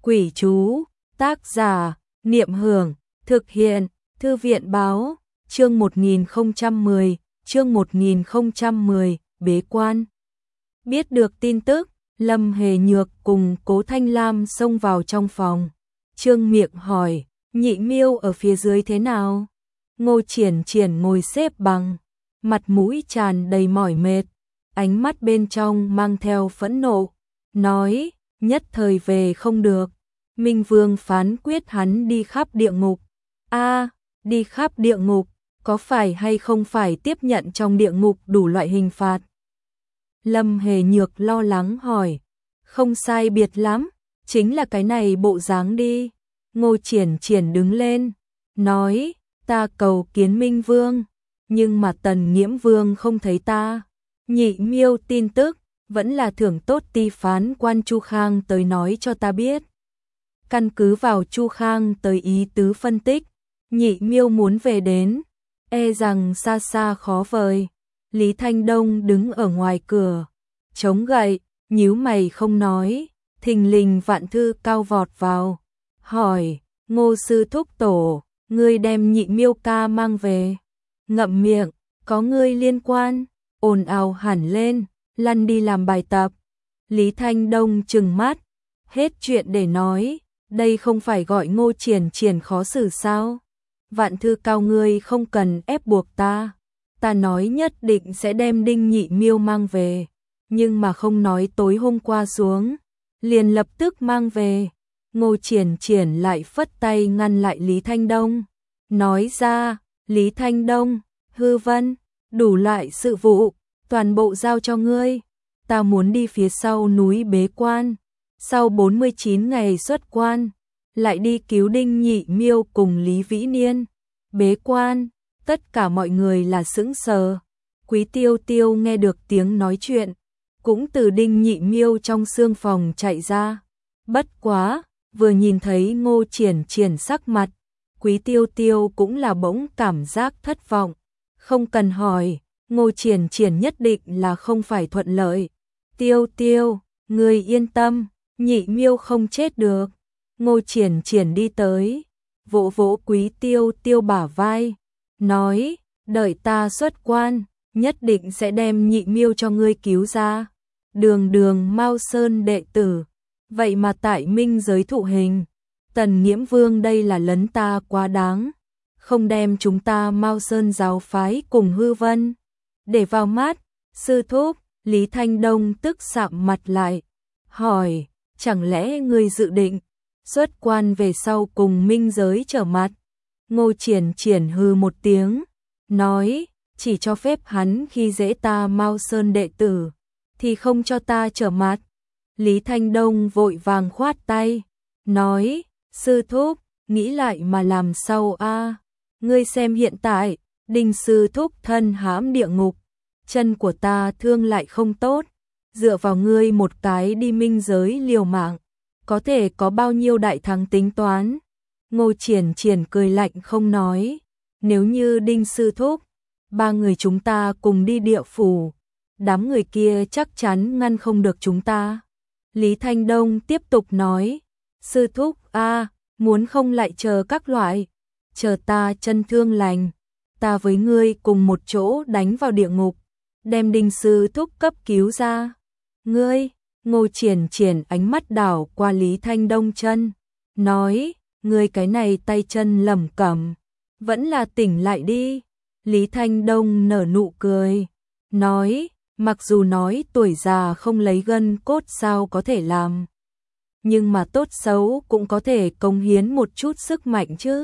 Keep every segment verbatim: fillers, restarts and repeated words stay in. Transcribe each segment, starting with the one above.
Quỷ chú, tác giả, Niệm Hưởng, thực hiện, Thư viện báo, chương một nghìn không trăm mười, chương một nghìn không trăm mười, bế quan. Biết được tin tức, Lâm Hề Nhược cùng Cố Thanh Lam xông vào trong phòng. Trương miệng hỏi, Nhị Miêu ở phía dưới thế nào? Ngô Triển Triển ngồi xếp bằng, mặt mũi tràn đầy mỏi mệt, ánh mắt bên trong mang theo phẫn nộ, nói, nhất thời về không được. Minh Vương phán quyết hắn đi khắp địa ngục. A, đi khắp địa ngục, có phải hay không phải tiếp nhận trong địa ngục đủ loại hình phạt? Lâm Hề Nhược lo lắng hỏi, không sai biệt lắm, chính là cái này bộ dáng đi. Ngô Triển Triển đứng lên, nói, ta cầu kiến Minh Vương, nhưng mà Tần Nghiễm Vương không thấy ta. Nhị Miêu tin tức, vẫn là thưởng tốt ti phán quan Chu Khang tới nói cho ta biết. Căn cứ vào Chu Khang tới ý tứ phân tích, Nhị Miêu muốn về đến, e rằng xa xa khó vời. Lý Thanh Đông đứng ở ngoài cửa, chống gậy, nhíu mày không nói, thình lình Vạn Thư cao vọt vào, hỏi, Ngô sư thúc tổ, ngươi đem Nhị Miêu ca mang về. Ngậm miệng, có ngươi liên quan, ồn ào hẳn lên, lăn đi làm bài tập. Lý Thanh Đông trừng mắt, hết chuyện để nói, đây không phải gọi Ngô Triển Triển khó xử sao? Vạn Thư cao ngươi không cần ép buộc ta. Ta nói nhất định sẽ đem Đinh Nhị Miêu mang về, nhưng mà không nói tối hôm qua xuống, liền lập tức mang về. Ngô Triển Triển lại phất tay ngăn lại Lý Thanh Đông, nói ra, Lý Thanh Đông, hư vân, đủ loại sự vụ, toàn bộ giao cho ngươi, ta muốn đi phía sau núi bế quan, sau bốn mươi chín ngày xuất quan, lại đi cứu Đinh Nhị Miêu cùng Lý Vĩ Niên. Bế quan, tất cả mọi người là sững sờ. Quý Tiêu Tiêu nghe được tiếng nói chuyện, cũng từ Đinh Nhị Miêu trong xương phòng chạy ra. Bất quá, vừa nhìn thấy Ngô Triển Triển sắc mặt, Quý Tiêu Tiêu cũng là bỗng cảm giác thất vọng. Không cần hỏi, Ngô Triển Triển nhất định là không phải thuận lợi. Tiêu Tiêu, ngươi yên tâm, Nhị Miêu không chết được. Ngô Triển Triển đi tới, vỗ vỗ Quý Tiêu Tiêu bả vai, nói, đợi ta xuất quan, nhất định sẽ đem Nhị Miêu cho ngươi cứu ra. Đường đường Mao Sơn đệ tử, vậy mà tại minh giới thụ hình. Tần Nghiễm Vương đây là lấn ta quá đáng, không đem chúng ta Mao Sơn giáo phái cùng hư vân để vào mắt. Sư thúc, Lý Thanh Đông tức sạm mặt lại, hỏi, chẳng lẽ ngươi dự định xuất quan về sau cùng minh giới trở mặt? Ngô Triển Triển hư một tiếng, nói, chỉ cho phép hắn khi dễ ta Mao Sơn đệ tử, thì không cho ta trở mặt. Lý Thanh Đông vội vàng khoát tay, nói, sư thúc, nghĩ lại mà làm sao a? Ngươi xem hiện tại, Đinh sư thúc thân hãm địa ngục, chân của ta thương lại không tốt, dựa vào ngươi một cái đi minh giới liều mạng, có thể có bao nhiêu đại thắng tính toán? Ngô Triển Triển cười lạnh không nói, nếu như Đinh sư thúc, ba người chúng ta cùng đi địa phủ, đám người kia chắc chắn ngăn không được chúng ta. Lý Thanh Đông tiếp tục nói, sư thúc a, muốn không lại chờ các loại, chờ ta chân thương lành, ta với ngươi cùng một chỗ đánh vào địa ngục, đem Đinh sư thúc cấp cứu ra. Ngươi, Ngô Triển Triển ánh mắt đảo qua Lý Thanh Đông chân, nói, ngươi cái này tay chân lẩm cẩm, vẫn là tỉnh lại đi. Lý Thanh Đông nở nụ cười, nói, mặc dù nói tuổi già không lấy gân cốt sao có thể làm, nhưng mà tốt xấu cũng có thể cống hiến một chút sức mạnh chứ.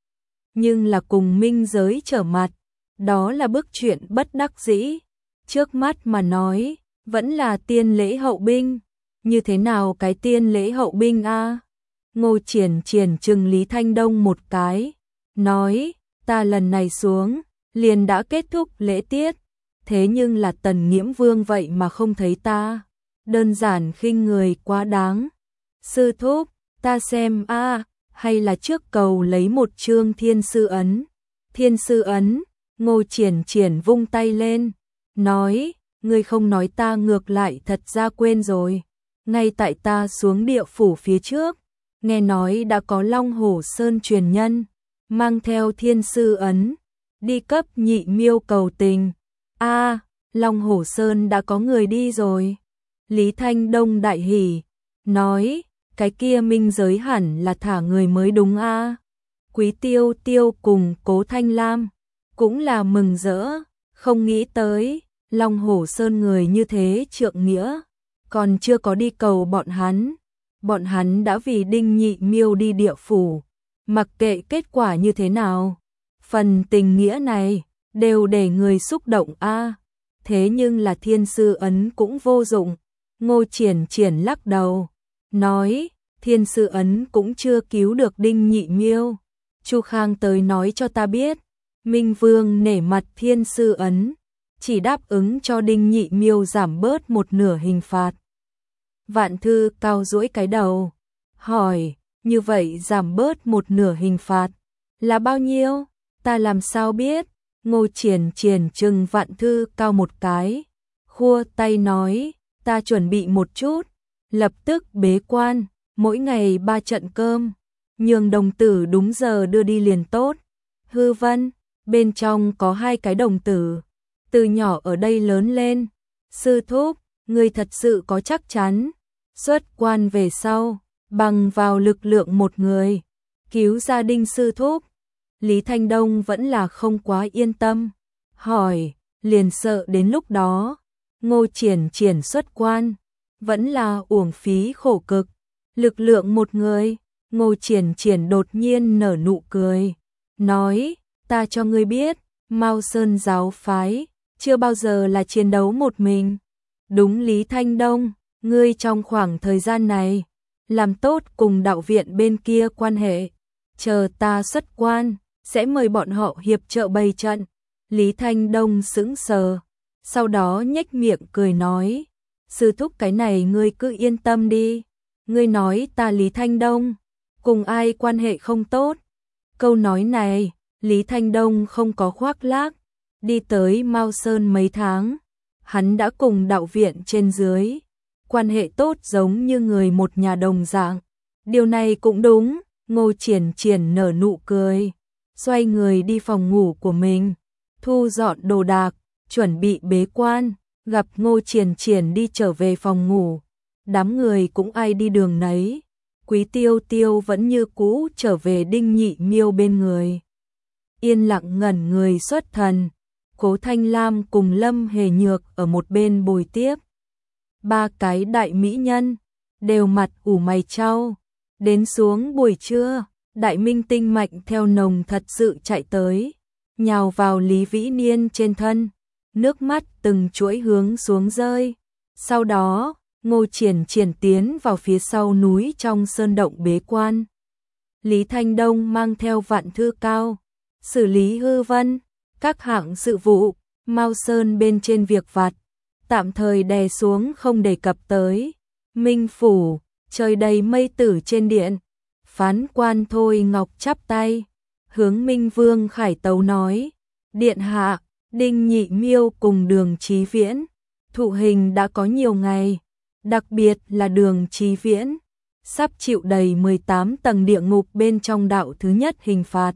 Nhưng là cùng minh giới trở mặt, đó là bức chuyện bất đắc dĩ. Trước mắt mà nói, vẫn là tiên lễ hậu binh. Như thế nào cái tiên lễ hậu binh a? Ngô Triển Triển trừng Lý Thanh Đông một cái, nói, ta lần này xuống, liền đã kết thúc lễ tiết, thế nhưng là Tần Nghiễm Vương vậy mà không thấy ta, đơn giản khinh người quá đáng. Sư thúc, ta xem a, hay là trước cầu lấy một chương thiên sư ấn. Thiên sư ấn, Ngô Triển Triển vung tay lên, nói, ngươi không nói ta ngược lại thật ra quên rồi. Ngay tại ta xuống địa phủ phía trước, nghe nói đã có Long Hổ Sơn truyền nhân, mang theo thiên sư ấn, đi cấp Nhị Miêu cầu tình. A, Long Hổ Sơn đã có người đi rồi. Lý Thanh Đông đại hỉ, nói, cái kia minh giới hẳn là thả người mới đúng a. Quý Tiêu Tiêu cùng Cố Thanh Lam cũng là mừng rỡ, không nghĩ tới, Long Hổ Sơn người như thế trượng nghĩa, còn chưa có đi cầu bọn hắn. Bọn hắn đã vì Đinh Nhị Miêu đi địa phủ, mặc kệ kết quả như thế nào. Phần tình nghĩa này, đều để người xúc động a. Thế nhưng là thiên sư ấn cũng vô dụng. Ngô Triển Triển lắc đầu, nói, thiên sư ấn cũng chưa cứu được Đinh Nhị Miêu. Chu Khang tới nói cho ta biết, Minh Vương nể mặt thiên sư ấn, chỉ đáp ứng cho Đinh Nhị Miêu giảm bớt một nửa hình phạt. Vạn Thư cao duỗi cái đầu, hỏi, như vậy giảm bớt một nửa hình phạt là bao nhiêu? Ta làm sao biết? Ngô Triển Triển trừng Vạn Thư cao một cái, khua tay nói, ta chuẩn bị một chút, lập tức bế quan, mỗi ngày ba trận cơm, nhường đồng tử đúng giờ đưa đi liền tốt. Hư Vân, bên trong có hai cái đồng tử, từ nhỏ ở đây lớn lên. Sư thúc, ngươi thật sự có chắc chắn, xuất quan về sau, bằng vào lực lượng một người, cứu gia đình sư thúc. Lý Thanh Đông vẫn là không quá yên tâm, hỏi, liền sợ đến lúc đó, Ngô Triển Triển xuất quan, vẫn là uổng phí khổ cực, lực lượng một người. Ngô Triển Triển đột nhiên nở nụ cười, nói, ta cho ngươi biết, Mao Sơn giáo phái, chưa bao giờ là chiến đấu một mình. Đúng Lý Thanh Đông, ngươi trong khoảng thời gian này, làm tốt cùng đạo viện bên kia quan hệ, chờ ta xuất quan, sẽ mời bọn họ hiệp trợ bày trận. Lý Thanh Đông sững sờ, sau đó nhếch miệng cười nói, sư thúc cái này ngươi cứ yên tâm đi, ngươi nói ta Lý Thanh Đông, cùng ai quan hệ không tốt. Câu nói này, Lý Thanh Đông không có khoác lác, đi tới Mao Sơn mấy tháng, hắn đã cùng đạo viện trên dưới, quan hệ tốt giống như người một nhà đồng dạng. Điều này cũng đúng, Ngô Triển Triển nở nụ cười, xoay người đi phòng ngủ của mình, thu dọn đồ đạc, chuẩn bị bế quan, gặp Ngô Triển Triển đi trở về phòng ngủ, đám người cũng ai đi đường nấy. Quý Tiêu Tiêu vẫn như cũ trở về Đinh Nhị Miêu bên người, yên lặng ngẩn người xuất thần. Cố Thanh Lam cùng Lâm Hề Nhược ở một bên bồi tiếp. Ba cái đại mỹ nhân đều mặt ủ mày chau. Đến xuống buổi trưa, Đại Minh Tinh Mạnh theo nồng thật sự chạy tới, nhào vào Lý Vĩ Niên trên thân, nước mắt từng chuỗi hướng xuống rơi. Sau đó, Ngô Triển Triển tiến vào phía sau núi trong sơn động bế quan. Lý Thanh Đông mang theo Vạn Thư cao, xử lý Hư Vân, các hạng sự vụ, Mao Sơn bên trên việc vặt, tạm thời đè xuống không đề cập tới. Minh phủ, trời đầy mây tử trên điện, phán quan Thôi Ngọc chắp tay, hướng Minh Vương khải tấu nói, điện hạ, Đinh Nhị Miêu cùng Đường Chí Viễn, thụ hình đã có nhiều ngày, đặc biệt là Đường Chí Viễn, sắp chịu đầy mười tám tầng địa ngục bên trong đạo thứ nhất hình phạt.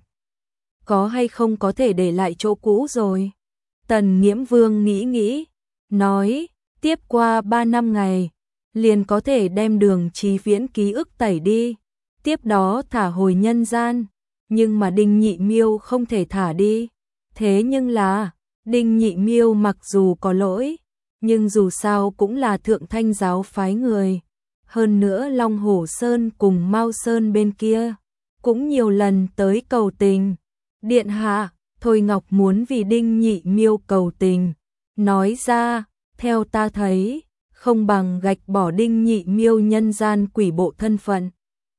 Có hay không có thể để lại chỗ cũ rồi? Tần Nghiễm Vương nghĩ nghĩ, nói, tiếp qua ba năm ngày, liền có thể đem Đường Chí Viễn ký ức tẩy đi, tiếp đó thả hồi nhân gian, nhưng mà Đinh Nhị Miêu không thể thả đi. Thế nhưng là, Đinh Nhị Miêu mặc dù có lỗi, nhưng dù sao cũng là thượng thanh giáo phái người. Hơn nữa Long Hổ Sơn cùng Mao Sơn bên kia, cũng nhiều lần tới cầu tình. Điện hạ, Thôi Ngọc muốn vì Đinh Nhị Miêu cầu tình. Nói ra, theo ta thấy, không bằng gạch bỏ Đinh Nhị Miêu nhân gian quỷ bộ thân phận.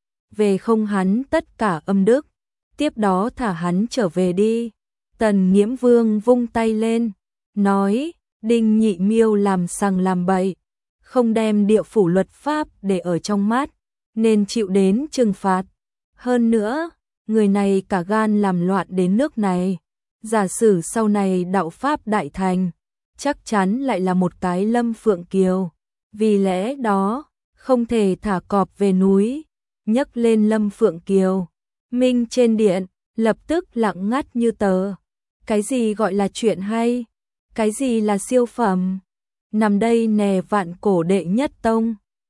Về không hắn tất cả âm đức, tiếp đó thả hắn trở về đi. Tần Nghiễm Vương vung tay lên, nói, Đinh Nhị Miêu làm sằng làm bậy, không đem địa phủ luật pháp để ở trong mắt, nên chịu đến trừng phạt. Hơn nữa, người này cả gan làm loạn đến nước này, giả sử sau này đạo pháp đại thành, chắc chắn lại là một cái Lâm Phượng Kiều. Vì lẽ đó, không thể thả cọp về núi. nhấc lên Lâm Phượng Kiều. Minh trên điện, lập tức lặng ngắt như tờ. Cái gì gọi là chuyện hay? Cái gì là siêu phẩm? Nằm đây nè vạn cổ đệ nhất tông.